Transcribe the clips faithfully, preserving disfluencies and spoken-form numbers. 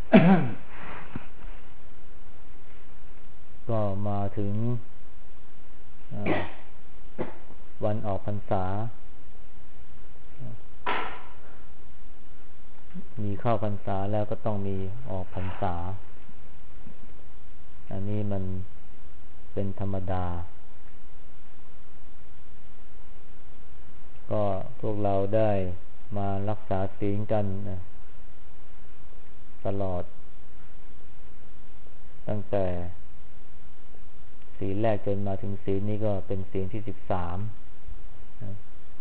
ก็มาถึงวันออกพรรษามีเข้าพรรษาแล้วก็ต้องมีออกพรรษาอันนี้มันเป็นธรรมดาก็พวกเราได้มารักษาศีลกันนะตลอดตั้งแต่ศีลแรกจนมาถึงศีลนี้ก็เป็นศีลที่สิบสามนะ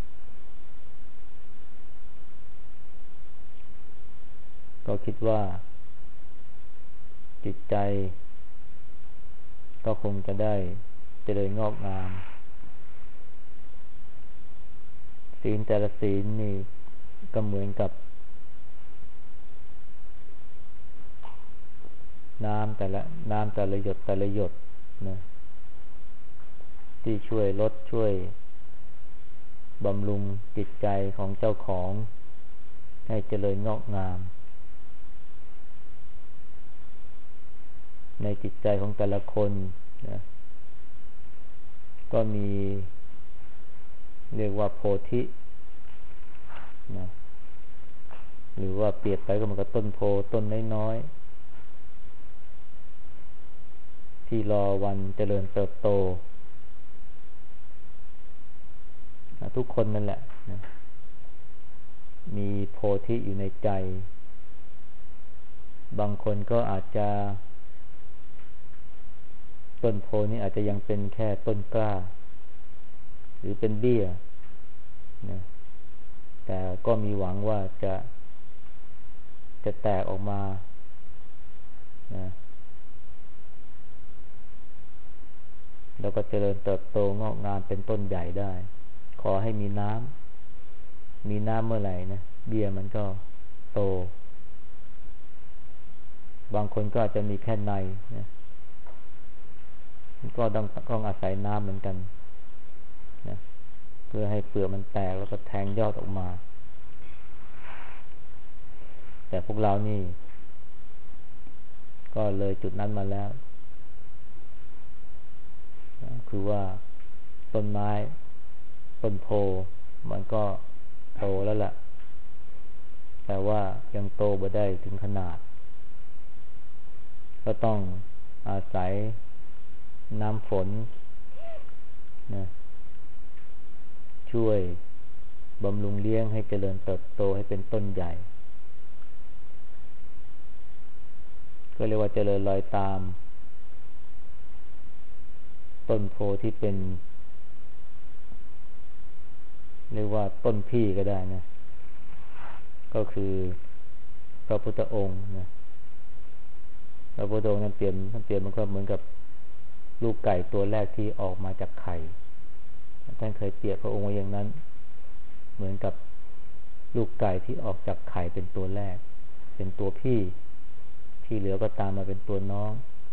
ก็คิดว่าจิตใจก็คงจะได้เจริญงอกงามศีลแต่ละศีลนี่ก็เหมือนกับน้ำแต่ละน้ำแต่ละหยดแต่ละหยดนะที่ช่วยลดช่วยบำรุงจิตใจของเจ้าของให้เจริญงอกงามในจิตใจของแต่ละคนนะก็มีเรียกว่าโพธินะหรือว่าเปรียบไปก็เหมือนกับต้นโพต้นน้อยๆที่รอวันเจริญเติบโตนะทุกคนนั่นแหละนะมีโพธิอยู่ในใจบางคนก็อาจจะต้นโพนี้อาจจะยังเป็นแค่ต้นกล้าหรือเป็นเบี้ยนะแต่ก็มีหวังว่าจะจะแตกออกมานะแล้วก็เจริญเติบโตงอกงามเป็นต้นใหญ่ได้ขอให้มีน้ำมีน้ำเมื่อไหร่นะเบี้ยมันก็โตบางคนก็อาจจะมีแค่ในนะก็ต้องต้องอาศัยน้ำเหมือนกันนะเพื่อให้เปลือกมันแตกแล้วก็แทงยอดออกมาแต่พวกเรานี่ก็เลยจุดนั้นมาแล้วนะคือว่าต้นไม้ต้นโพมันก็โตแล้วล่ะแต่ว่ายังโตบ่ได้ถึงขนาดก็ต้องอาศัยน้ำฝนนะช่วยบำรุงเลี้ยงให้เจริญเติบโตให้เป็นต้นใหญ่ก็เรียกว่าเจริญรอยตามต้นโพที่เป็นเรียกว่าต้นพี่ก็ได้นะก็คือพระพุทธองค์นะพระพุทธองค์นั้นเปลี่ยนท่านเปลี่ยนมันก็เหมือนกับลูกไก่ตัวแรกที่ออกมาจากไข่ท่านเคยเปรียบพระองค์ไว้อย่างนั้นเหมือนกับลูกไก่ที่ออกจากไข่เป็นตัวแรกเป็นตัวพี่ที่เหลือก็ตามมาเป็นตัวน้อง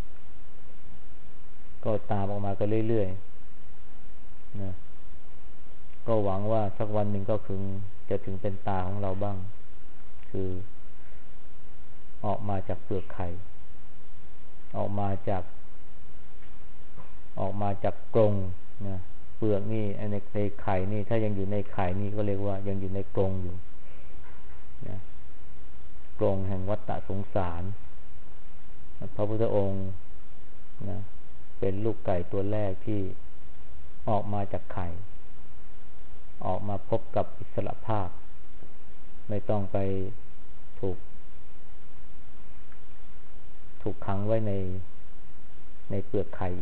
ก็ตามออกมากันเรื่อยๆนะก็หวังว่าสักวันหนึ่งก็คือจะถึงเป็นตาของเราบ้างคือออกมาจากเปลือกไข่ออกมาจากออกมาจากกรงนะเปลือกนี่ในในไข่นี่ถ้ายังอยู่ในไข่นี่ก็เรียกว่ายังอยู่ในกรงอยู่นะกรงแห่งวัฏฏะสงสารพระพุทธองค์นะเป็นลูกไก่ตัวแรกที่ออกมาจากไข่ออกมาพบกับอิสรภาพไม่ต้องไปถูกถูกขังไว้ในในเปลือกไข่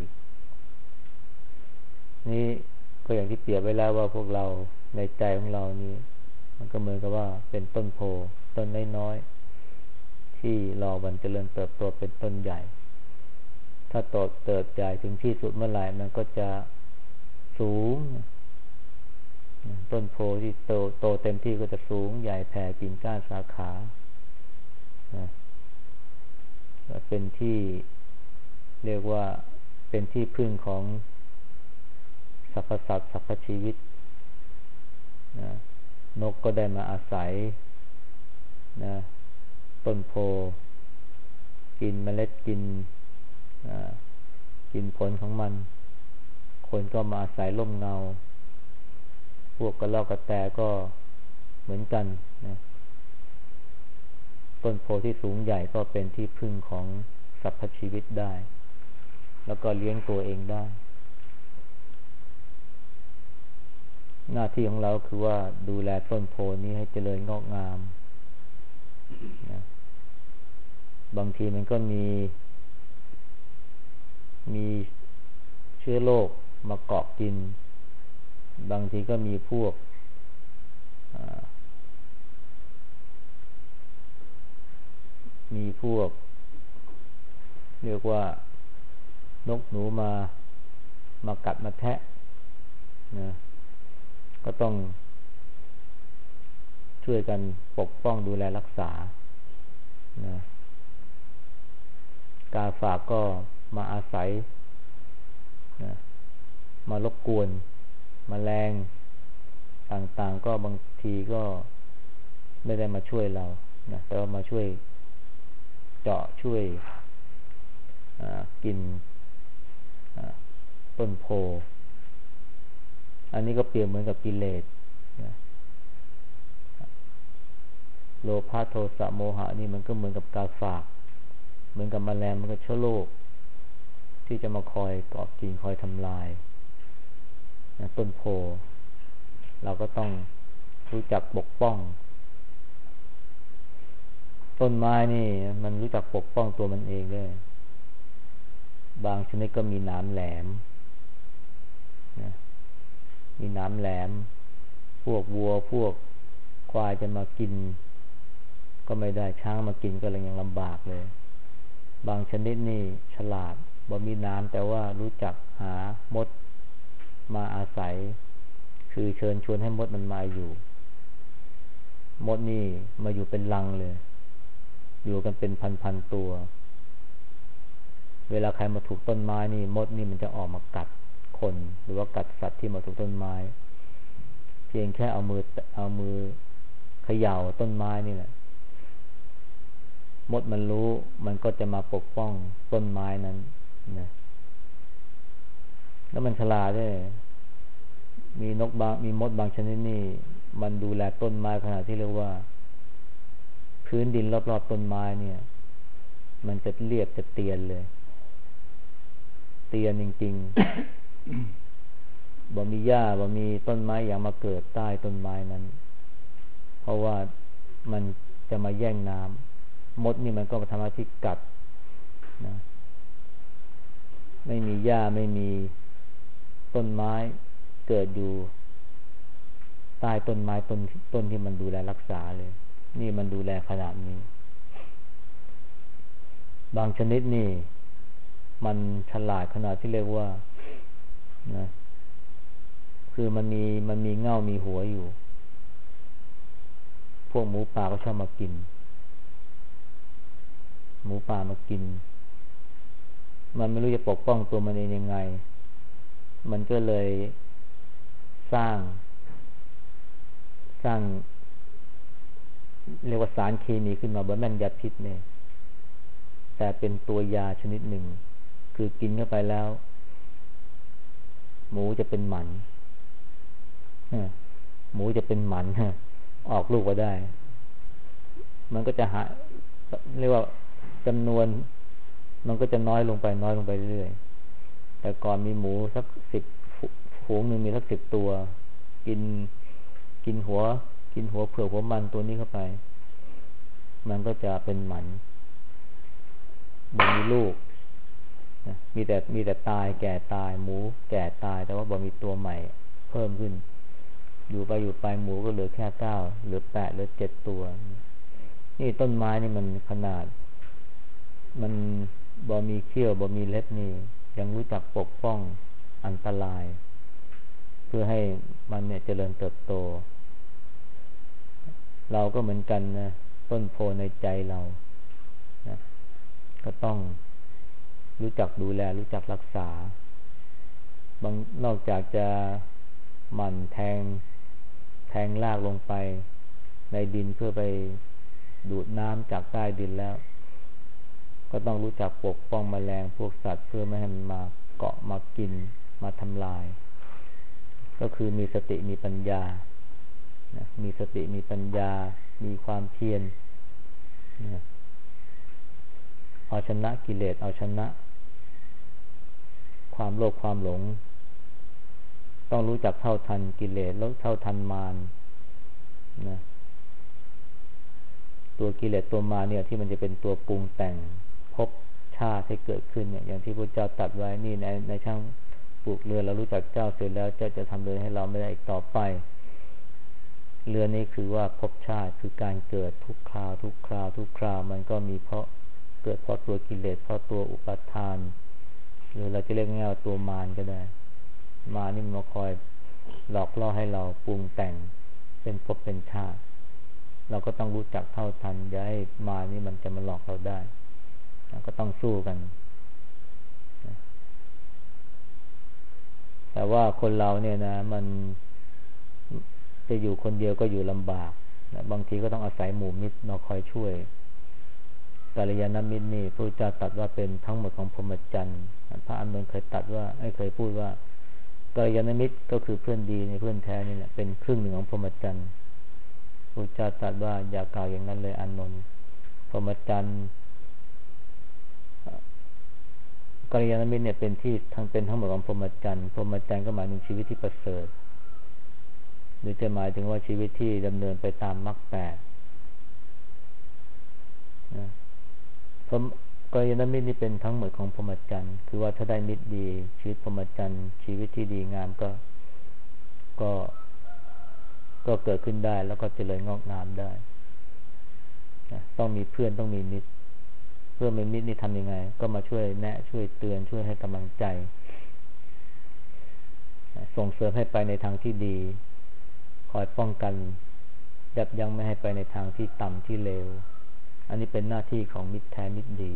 นี่ก็อย่างที่เปรียบไว้แล้วว่าพวกเราในใจของเรานี่มันก็เหมือนกับว่าเป็นต้นโพต้นน้อยๆที่รอวันเจริญเติบโตเป็นต้นใหญ่ถ้าโตเติบใหญ่ถึงที่สุดเมื่อไหร่มันก็จะสูงต้นโพที่โตโตเต็มที่ก็จะสูงใหญ่แผ่กิ่งก้านสาขานะเป็นที่เรียกว่าเป็นที่พึ่งของสรรพสัตว์สรรพชีวิตนะนกก็ได้มาอาศัยนะต้นโพกินเมล็ดกินกินผลของมันคนก็มาอาศัยร่มเงาพวกกระรอกกระแตก็เหมือนกันนะต้นโพที่สูงใหญ่ก็เป็นที่พึ่งของสรรพชีวิตได้แล้วก็เลี้ยงตัวเองได้หน้าที่ของเราคือว่าดูแลต้นโพนี้ให้เจริญงอกงามนะบางทีมันก็มีมีเชื้อโรคมาเกาะกินบางทีก็มีพวกมีพวกเรียกว่านกหนูมามากัดมาแทะนะก็ต้องช่วยกันปกป้องดูแลรักษานะกาฝากก็มาอาศัยนะมารบกวนแมลงต่างๆก็บางทีก็ไม่ได้มาช่วยเรานะแต่ว่ามาช่วยเจาะช่วยกินต้นโพอันนี้ก็เปรียบเหมือนกับกิเลสนะโลภะโทสะโมหะนี่มันก็เหมือนกับกาฝากเหมือนกับแมลงมันก็เชื้อโรคที่จะมาคอยเกาะกินคอยทำลายนะต้นโพเราก็ต้องรู้จักปกป้องต้นไม้นี่มันรู้จักปกป้องตัวมันเองด้วยบางชนิดก็มีหนามแหลมนะมีหนามแหลมพวกวัวพวกควายจะมากินก็ไม่ได้ช้างมากินก็เลยยังลำบากเลยบางชนิดนี่ฉลาดบ่มีน้ำแต่ว่ารู้จักหามดมาอาศัยคือเชิญชวนให้มดมันมาอยู่มดนี่มาอยู่เป็นรังเลยอยู่กันเป็นพันๆตัวเวลาใครมาถูกต้นไม้นี่มดนี่มันจะออกมากัดคนหรือว่ากัดสัตว์ที่มาถูกต้นไม้เพียงแค่เอามือเอามือเขย่าต้นไม้นี่แหละมดมันรู้มันก็จะมาปกป้องต้นไม้นั้นนะแล้วมันฉลาดด้วยมีนกบางมีมดบางชนิดนี่มันดูแลต้นไม้ขนาดที่เรียกว่าพื้นดินรอบๆต้นไม้เนี่ยมันจะเรียบจะเตียนเลยเตียนจริงๆ บ่มีหญ้าบ่มีต้นไม้อย่างมาเกิดใต้ต้นไม้นั้นเพราะว่ามันจะมาแย่งน้ำมดนี่มันก็มาทำหน้าที่กัดนะไม่มีหญ้าไม่มีต้นไม้เกิดอยู่ใต้ต้นไม้ต้นต้นที่มันดูแลรักษาเลยนี่มันดูแลขนาดนี้บางชนิดนี่มันฉลาดขนาดที่เรียกว่านะคือมันมีมันมีเง่ามีหัวอยู่พวกหมูป่าก็ชอบมากินหมูป่ามากินมันไม่รู้จะปกป้องตัวมันเองยังไงมันก็เลยสร้างสร้างเรียกว่าสารเคมีขึ้นมาบนแม่งยาพิษเนี่ยแต่เป็นตัวยาชนิดหนึ่งคือกินเข้าไปแล้วหมูจะเป็นหมันหมูจะเป็นหมันออกลูกก็ได้มันก็จะหาเรียกว่าจำนวนมันก็จะน้อยลงไปน้อยลงไปเรื่อยๆแต่ก่อนมีหมูสักสิบฝูงหนึ่งมีสักสิบตัวกินกินหัวกินหัวเผือกหัวมันตัวนี้เข้าไปมันก็จะเป็นหมันบ่มีลูกนะมีแต่มีแต่ตายแก่ตายหมูแก่ตายแต่ว่าบ่มีตัวใหม่เพิ่มขึ้นอยู่ไปอยู่ไปหมูก็เหลือแค่เก้าเหลือแปดเหลือเจ็ดตัวนี่ต้นไม้นี่มันขนาดมันบ่มีเขี้ยวบ่มีเล็บนี่ยังรู้จักปกป้องอันตรายเพื่อให้มันเนี่ยเจริญเติบโตเราก็เหมือนกันนะต้นโพในใจเรานะก็ต้องรู้จักดูแลรู้จักรักษาบางนอกจากจะหมั่นแทงแทงรากลงไปในดินเพื่อไปดูดน้ำจากใต้ดินแล้วก็ต้องรู้จักปกป้องแมลงพวกสัตว์เพื่อไม่ให้มันมาเกาะมากินมาทำลายก็คือมีสติมีปัญญานะมีสติมีปัญญามีความเพียรนะเอาชนะกิเลสเอาชนะความโลภความหลงต้องรู้จักเท่าทันกิเลสแล้วเท่าทันมารนะตัวกิเลสตัวมารเนี่ยที่มันจะเป็นตัวปรุงแต่งภพชาติให้เกิดขึ้นเนี่ยอย่างที่พระเจ้าตรัสไว้นี่ในในช่างปลูกเรือนเรารู้จักเจ้าเสร็จแล้วเจ้าจะทำเรือนให้เราไม่ได้อีกต่อไปเรือนนี้คือว่าภพชาติคือการเกิดทุกคราวทุกคราวทุกคราวมันก็มีเพราะเกิดเพราะตัวกิเลสเพราะตัวอุปาทานหรือเราจะเรียกง่ายๆว่าตัวมารก็ได้มารนี่มันมาคอยหลอกล่อให้เราปรุงแต่งเป็นภพเป็นชาติเราก็ต้องรู้จักเท่าทันอย่าให้มารนี่มันจะมาหลอกเราได้เราก็ต้องสู้กันแต่ว่าคนเราเนี่ยนะมันจะอยู่คนเดียวก็อยู่ลำบากนะบางทีก็ต้องอาศัยหมู่มิตรมาคอยช่วยกัลยาณมิตรนี่พระเจ้าตรัสว่าเป็นทั้งหมดของพรหมจรรย์พระอานนท์เคยตรัสว่าไอ้เคยพูดว่ากัลยาณมิตรก็คือเพื่อนดีในเพื่อนแท้นี่แหละเป็นครึ่งหนึ่งของพรหมจรรย์พระเจ้าตรัสว่าอย่ากล่าวอย่างนั้นเลยอานนท์พรหมจรรย์กัลยาณมิตรเนี่ยเป็นที่ทั้งเป็นทั้งหมดของพรหมจรรย์พรหมจรรย์ก็หมายถึงชีวิตที่ประเสริฐหรือจะหมายถึงว่าชีวิตที่ดำเนินไปตามมรรคแปดนะเพราะกัลยาณมิตรนี่เป็นทั้งหมดของพรหมจรรย์คือว่าถ้าได้มิตรดีชีวิตพรหมจรรย์ชีวิตที่ดีงามก็ก็ก็เกิดขึ้นได้แล้วก็เจริญงอกงามได้นะต้องมีเพื่อนต้องมีมิตรเพื่อนมีมิตรนี่ทำยังไงก็มาช่วยแนะช่วยเตือนช่วยให้กำลังใจนะส่งเสริมให้ไปในทางที่ดีคอยป้องกันยับยั้งไม่ให้ไปในทางที่ต่ำที่เลวอันนี้เป็นหน้าที่ของมิตรแท้มิตรดี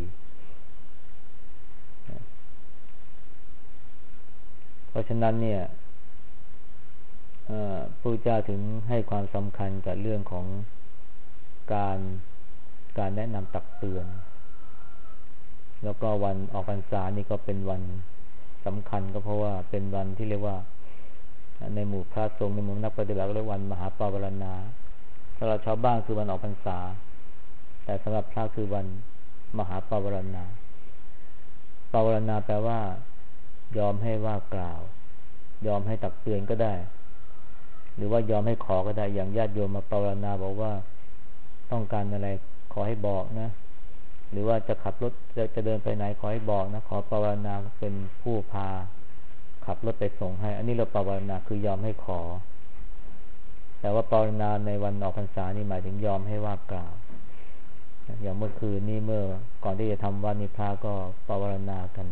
เพราะฉะนั้นเนี่ยพระพุทธเจ้าถึงให้ความสำคัญกับเรื่องของการการแนะนำตักเตือนแล้วก็วันออกพรรษานี่ก็เป็นวันสำคัญก็เพราะว่าเป็นวันที่เรียกว่าในหมู่พระสงฆ์ในหมู่นักปฏิบัติเรียกวันมหาปวารณาสำหรับชาวบ้านคือวันออกพรรษาแต่สำหรับพระคือวันมหาปวารณาปวารณาแปลว่ายอมให้ว่ากล่าวยอมให้ตักเตือนก็ได้หรือว่ายอมให้ขอก็ได้อย่างญาติโยมมาปวารณาบอกว่าต้องการอะไรขอให้บอกนะหรือว่าจะขับรถจะจะเดินไปไหนขอให้บอกนะขอปวารณาเป็นผู้พาขับรถไปส่งให้อันนี้เราปวารณาคือยอมให้ขอแต่ว่าปวารณาในวันออกพรรษานี่หมายถึงยอมให้ว่ากล่าวอย่างเมื่อคืนนี่เมื่อก่อนที่จะทำวัดนิพพาก็ปวารณากัน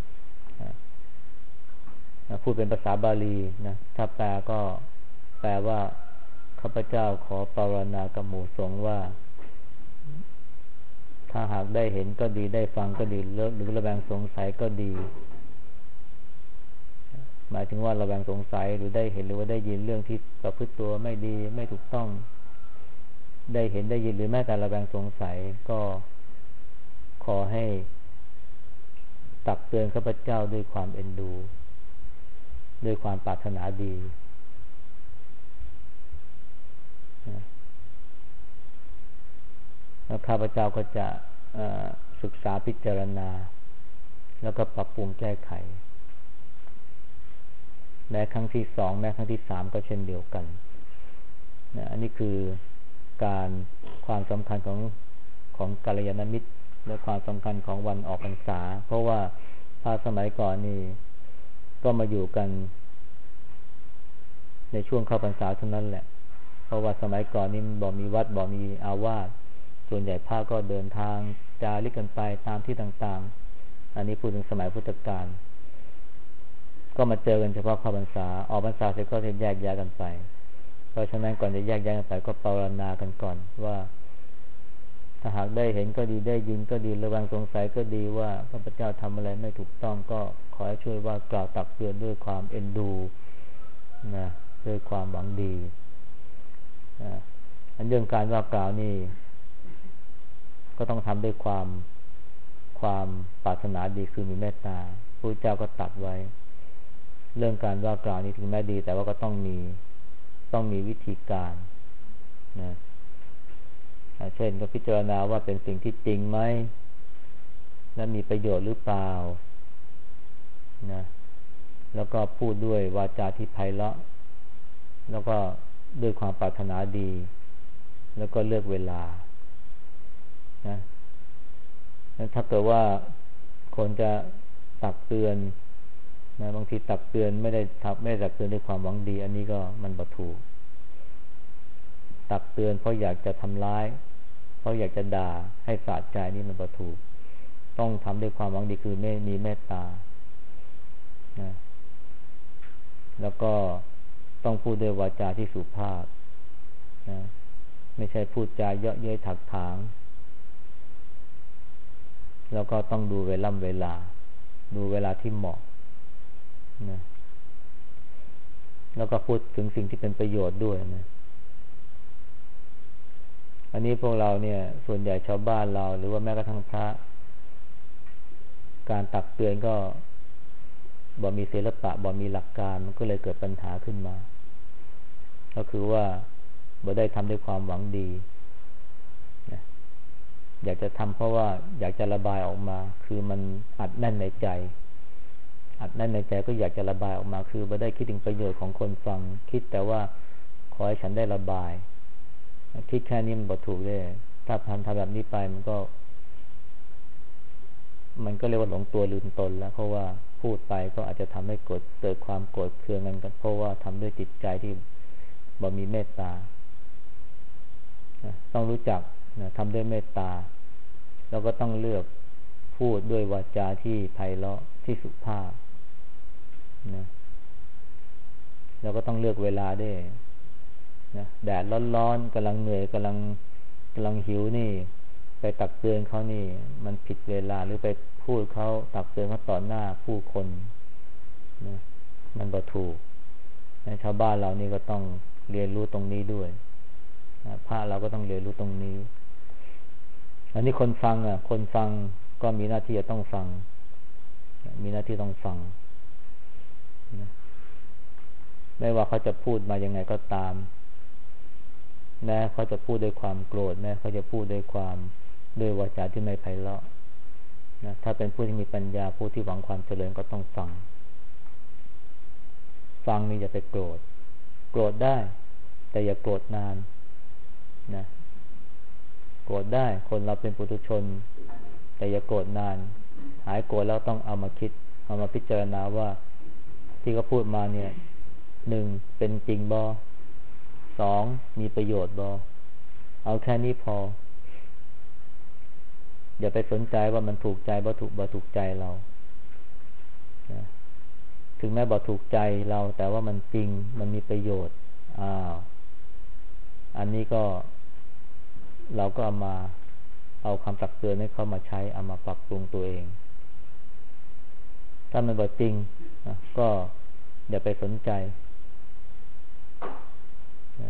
พูดเป็นภาษาบาลีนะถ้าแปลก็แปลว่าข้าพเจ้าขอปวารณากับหมู่สงฆ์ว่าถ้าหากได้เห็นก็ดีได้ฟังก็ดีหรือระแวงสงสัยก็ดีหมายถึงว่าระแวงสงสัยหรือได้เห็นหรือว่าได้ยินเรื่องที่ประพฤติตัวไม่ดีไม่ถูกต้องได้เห็นได้ยินหรือแม้แต่ระแวงสงสัยก็ขอให้ตักเตือนข้าพเจ้าด้วยความเอ็นดูด้วยความปรารถนาดีแล้วข้าพเจ้าก็จะศึกษาพิจารณาแล้วก็ปรับปรุงแก้ไขแม้ครั้งที่สองแม้ครั้งที่สามก็เช่นเดียวกันนะอันนี้คือการความสำคัญของของกัลยาณมิตรและความสำคัญของวันออกพรรษาเพราะว่าพระสมัยก่อนนี่ก็มาอยู่กันในช่วงเข้าพรรษาเท่านั้นแหละเพราะว่าสมัยก่อนนี่บ่มีวัดบ่มีอาวาสส่วนใหญ่พระก็เดินทางจาริกกันไปตามที่ต่างๆอันนี้พูดถึงสมัยพุทธกาลก็มาเจอกันเฉพาะเข้าพรรษาออกพรรษาเสร็จก็จะแยกย้ายกันไปเพราะฉะนั้นก่อนจะแยกย้ายกันไปก็ปรารถนากันก่อนว่าถ้าหากได้เห็นก็ดีได้ยินก็ดีระวังสงสัยก็ดีว่าพระพุทธเจ้าทำอะไรไม่ถูกต้องก็ขอให้ช่วยว่ากล่าวตักเตือนด้วยความเอ็นดูนะด้วยความหวังดีนะอันเรื่องการว่ากล่าวนี่ก็ต้องทำด้วยความความปรารถนาดีคือมีเมตตาพระเจ้าก็ตรัสไว้เรื่องการว่ากล่าวนี้ถึงแม้ดีแต่ว่าก็ต้องมีต้องมีวิธีการนะเช่นก็พิจารณาว่าเป็นสิ่งที่จริงไหมและมีประโยชน์หรือเปล่านะแล้วก็พูดด้วยวาจาที่ไพเราะแล้วก็ด้วยความปรารถนาดีแล้วก็เลือกเวลานะถ้าเกิดว่าคนจะตักเตือนนะบางทีตักเตือนไม่ได้ทับไม่ได้ตักเตือนด้วยความหวังดีอันนี้ก็มันบ่ถูกตักเตือนเพราะอยากจะทำร้ายเพราะอยากจะด่าให้สะใจนี่มันบ่ถูกต้องทำด้วยความหวังดีคือไม่มีเมตตานะแล้วก็ต้องพูดด้วยวาจาที่สุภาพนะไม่ใช่พูดจาเยาะเย้ยถักถางแล้วก็ต้องดูเวลาเวลาดูเวลาที่เหมาะนะแล้วก็พูดถึงสิ่งที่เป็นประโยชน์ด้วยนะอันนี้พวกเราเนี่ยส่วนใหญ่ชาวบ้านเราหรือว่าแม้กระทั่งพระการตักเตือนก็บ่มีศิลปะบ่มีหลักการมันก็เลยเกิดปัญหาขึ้นมาก็คือว่าบ่ได้ทำด้วยความหวังดีนะอยากจะทำเพราะว่าอยากจะระบายออกมาคือมันอัดแน่นในใจอัดแน่นในใจก็อยากจะระบายออกมาคือบ่ได้คิดถึงประโยชน์ของคนฟังคิดแต่ว่าขอให้ฉันได้ระบายคิดแค่นี้มันบ่ถูกเลยถ้าทำทำแบบนี้ไปมันก็มันก็เรียกว่าหลงตัวลืมตนแล้วเพราะว่าพูดไปก็อาจจะทำให้เกิดเกิดความโกรธเคืองกันเพราะว่าทำด้วยจิตใจที่บ่มีเมตตาต้องรู้จักนะทำด้วยเมตตาแล้วก็ต้องเลือกพูดด้วยวาจาที่ไพเราะที่สุภาพนะแล้วก็ต้องเลือกเวลาด้วยนะแดดร้อนๆกำลังเหนื่อยกำลังกำลังหิวนี่ไปตักเตือนเขานี่มันผิดเวลาหรือไปพูดเขาตักเตือนเขาต่อหน้าผู้คนนะมันบ่ถูกนะชาวบ้านเรานี่ก็ต้องเรียนรู้ตรงนี้ด้วยนะพระเราก็ต้องเรียนรู้ตรงนี้อันนี้คนฟังอ่ะคนฟังก็มีหน้าที่จะต้องฟังมีหน้าที่ต้องฟังนะไม่ว่าเขาจะพูดมายังไงก็ตามแม้เขาจะพูดด้วยความโกรธแม้เขาจะพูดด้วยความด้วยวาจาที่ไม่ไพเราะนะถ้าเป็นผู้ที่มีปัญญาผู้ที่หวังความเจริญก็ต้องฟังฟังนี่อย่าไปโกรธโกรธได้แต่อย่าโกรธนานนะโกรธได้คนเราเป็นปุถุชนแต่อย่าโกรธนานหายโกรธแล้วต้องเอามาคิดเอามาพิจารณาว่าที่เขาพูดมาเนี่ยหนึ่งเป็นจริงบ่สองมีประโยชน์บ่เอาแค่นี้พออย่าไปสนใจว่ามันถูกใจบ่ถูกบ่ถูกใจเรานะถึงแม้บ่ถูกใจเราแต่ว่ามันจริงมันมีประโยชน์อ้าวอันนี้ก็เราก็เอามาเอาคำตักเตือนให้เข้ามาใช้เอามาปรับปรุงตัวเองถ้ามันบ่จริงนะก็อย่าไปสนใจนะ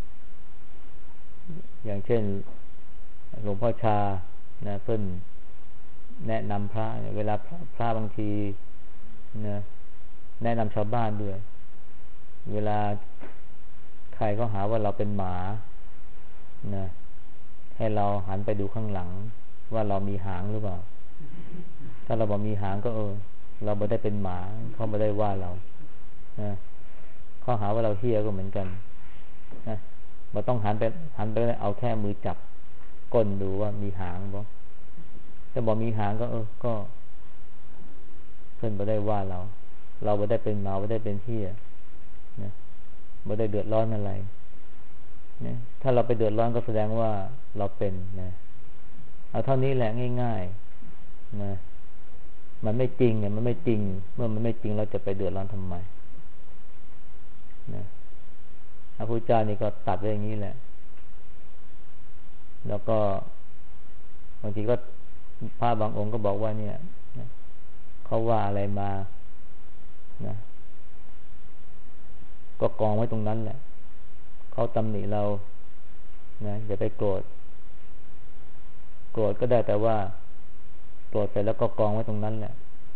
อย่างเช่นหลวงพ่อชานะเพิ่นแนะนำพระเวลาพระบางทีนะแนะนำชาวบ้านด้วยเวลาใครก็หาว่าเราเป็นหมานะให้เราหันไปดูข้างหลังว่าเรามีหางหรือเปล่าถ้าเราบอกมีหางก็เออเราไม่ได้เป็นหมาเขาไม่ได้ว่าเรานะเขาหาว่าเราเหี้ยก็เหมือนกันนะเราต้องหันไปหันไปเอาแค่มือจับก้นดูว่ามีหางบ่ถ้าบอกมีหางก็เออก็เพื่อนไม่ได้ว่าเราเราไม่ได้เป็นหมาไม่ได้เป็นเหี้ยนะไม่ได้เดือดร้อนอะไรนะถ้าเราไปเดือดร้อนก็แสดงว่าเราเป็นนะเอาเท่านี้แหละง่ายๆนะมันไม่จริงเนี่ยมันไม่จริงเมื่อมันไม่จริงเราจะไปเดือดร้อนทำไมนะพระพุทธเจ้านี่ก็ตัดไว้อย่างนี้แหละแล้วก็บางทีก็พระบางองค์ก็บอกว่าเนี่ยนะเขาว่าอะไรมานะก็กองไว้ตรงนั้นแหละเขาตำหนิเรานะอย่าไปโกรธโกรธก็ได้แต่ว่าโกรธเสร็จแล้วก็กองไว้ตรงนั้นแหละ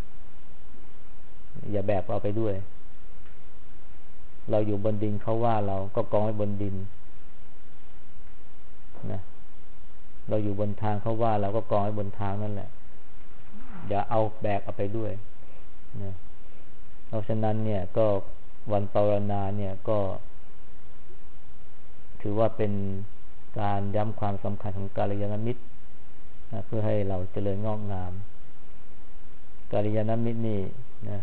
อย่าแบกเอาไปด้วยเราอยู่บนดินเขาว่าเราก็กองไว้บนดินนะเราอยู่บนทางเขาว่าเราก็กองไว้บนทางนั่นแหละอย่าเอาแบกเอาไปด้วยนะเพราะฉะนั้นเนี่ยก็วันภาวนาเนี่ยก็ถือว่าเป็นการย้ำความสำคัญของกัลยาณมิตรนะเพื่อให้เราเจริญงอกงามกัลยาณมิตรนี่นะ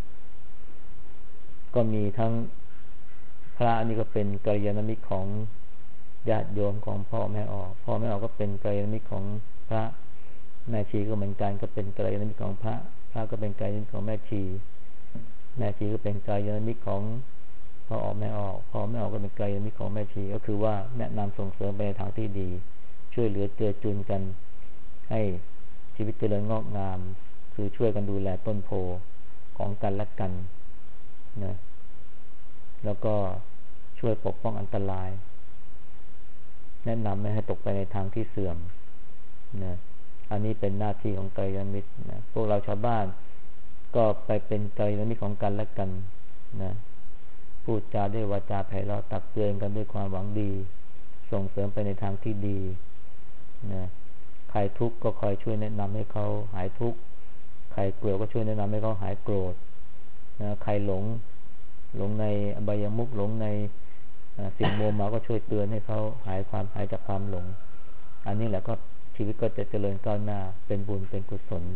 ก็มีทั้งพระนี่ก็เป็นกัลยาณมิตรของญาติโยมของพ่อแม่ออกพ่อแม่ออกก็เป็นกัลยาณมิตรของพระแม่ชีก็เหมือนกันก็เป็นกัลยาณมิตรของพระพระก็เป็นกัลยาณมิตรของแม่ชีแม่ชีก็เป็นกัลยาณมิตรของพ่อออกแม่ออกพ่อแม่ออกก็เป็นกัลยาณมิตรของแม่ชีก็คือว่าแนะนำส่งเสริมไปในทางที่ดีช่วยเหลือเจือจุนกันให้ชีวิตเจริญงอกงามคือช่วยกันดูแลต้นโพของกันและกันนะแล้วก็ช่วยปกป้องอันตรายแนะนำไม่ให้ตกไปในทางที่เสื่อมนะอันนี้เป็นหน้าที่ของกัลยาณมิตรนะพวกเราชาวบ้านก็ไปเป็นกัลยาณมิตรของกันและกันนะพูดจาด้วยวาจาไพเราะตักเตือนกันด้วยความหวังดีส่งเสริมไปในทางที่ดีนะใครทุกข์ก็คอยช่วยแนะนำให้เขาหายทุกข์ใครโกรธก็ช่วยแนะนำให้เขาหายโกรธนะใครหลงหลงในอบายมุขหลงในสิ่งมัวเมาก็ช่วยเตือนให้เขาหายความหายจากความหลงอันนี้แหละก็ชีวิตก็จะเจริญก้าวหน้าเป็นบุญเป็นกุศล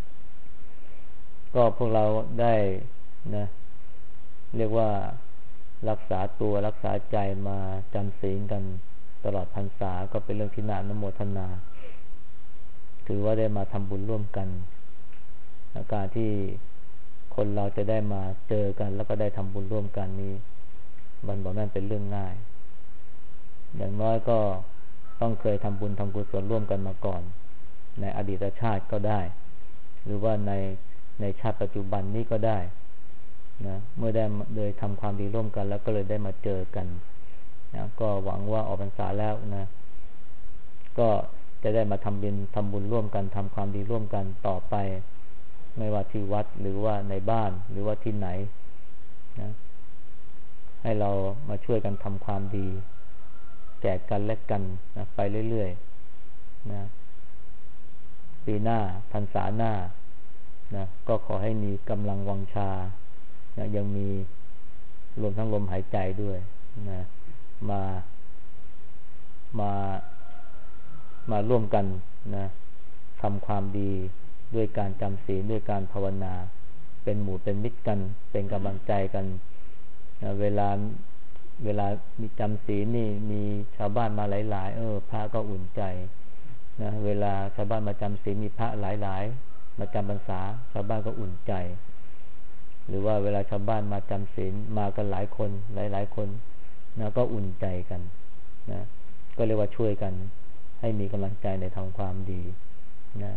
ก็พวกเราได้นะเรียกว่ารักษาตัวรักษาใจมาจำศีลกันตลอดพรรษาก็เป็นเรื่องที่น่าอนุโมทนาถือว่าได้มาทำบุญร่วมกันการที่คนเราจะได้มาเจอกันแล้วก็ได้ทำบุญร่วมกันนี้มันบอกนั่นเป็นเรื่องง่ายอย่างน้อยก็ต้องเคยทำบุญทำกุศลร่วมกันมาก่อนในอดีตชาติก็ได้หรือว่าในในชาติปัจจุบันนี้ก็ได้นะเมื่อได้โดยทำความดีร่วมกันแล้วก็เลยได้มาเจอกันนะก็หวังว่าออกพรรษาแล้วนะก็จะได้มาทำบุญทำบุญร่วมกันทำความดีร่วมกันต่อไปไม่ว่าที่วัดหรือว่าในบ้านหรือว่าที่ไหนนะให้เรามาช่วยกันทำความดีแจกกันและกันนะไปเรื่อยๆนะปีหน้าพรรษาหน้านะก็ขอให้มีกำลังวังชานะยังมีรวมทั้งลมหายใจด้วยนะมามามาร่วมกันนะทำความดีด้วยการจำศีลด้วยการภาวนาเป็นหมู่เป็นมิตรกันเป็นกำลังใจกันนะเวลาเวลามีจำศีลนี่มีชาวบ้านมาหลายๆเออพระก็อุ่นใจนะเวลาชาวบ้านมาจำศีลมีพระหลายๆมาจำพรรษาชาวบ้านก็อุ่นใจหรือว่าเวลาชาวบ้านมาจำศีลมากันหลายคนหลายๆคนนะก็อุ่นใจกันนะก็เรียกว่าช่วยกันให้มีกำลังใจในทางความดีนะ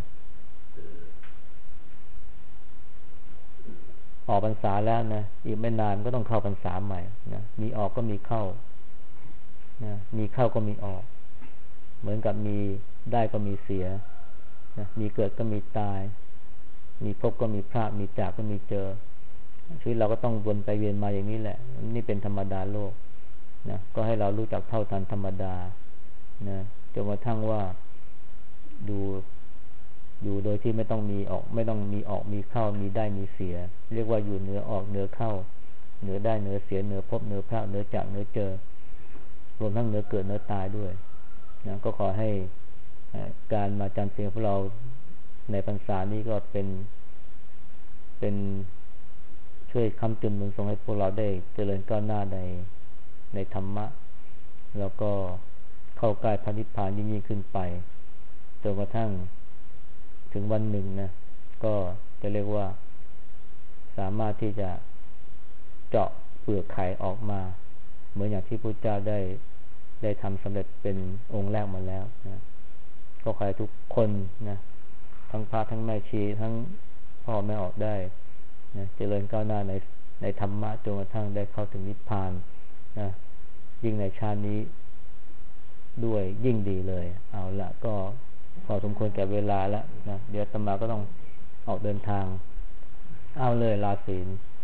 ออกพรรษาแล้วนะอีกไม่นานก็ต้องเข้าพรรษาใหม่นะมีออกก็มีเข้านะมีเข้าก็มีออกเหมือนกับมีได้ก็มีเสียนะมีเกิดก็มีตายมีพบก็มีพลาดมีจากก็มีเจอชีวิตเราก็ต้องวนไปเวียนมาอย่างนี้แหละนี่เป็นธรรมดาโลกนะก็ให้เรารู้จักเท่าทันธรรมดานะจนกระทั่งว่าดูอยู่โดยที่ไม่ต้องมีออกไม่ต้องมีออกมีเข้ามีได้มีเสียเรียกว่าอยู่เหนือออกเหนือเข้าเหนือได้เหนือเสียเหนือพบเหนือพลาดเหนือจากเหนือเจอรวมทั้งเหนือเกิดเหนือตายด้วยนะก็ขอให้การมาจำศีลของเราในพรรษานี้ก็เป็นเป็นช่วยค้ำจุนหนุนส่งให้พวกเราได้เจริญก้าวหน้าในในธรรมะแล้วก็เข้าใกล้พระนิพพานยิ่งยิ่งขึ้นไปจนกระทั่งถึงวันหนึ่งนะก็จะเรียกว่าสามารถที่จะเจาะเปลือกไข่ออกมาเหมือนอย่างที่พระเจ้าได้ได้ทำสำเร็จเป็นองค์แรกมาแล้วนะก็ขอให้ทุกคนนะทั้งพระทั้งแม่ชีทั้งพ่อแม่ออกได้นะเจริญก้าวหน้าในในธรรมะจนกระทั่งได้เข้าถึงนิพพานนะยิ่งในชาตินี้ด้วยยิ่งดีเลยเอาละก็พอสมควรแก่เวลาแล้วนะเดี๋ยวอาตมาก็ต้องออกเดินทางเอาเลยลาศีล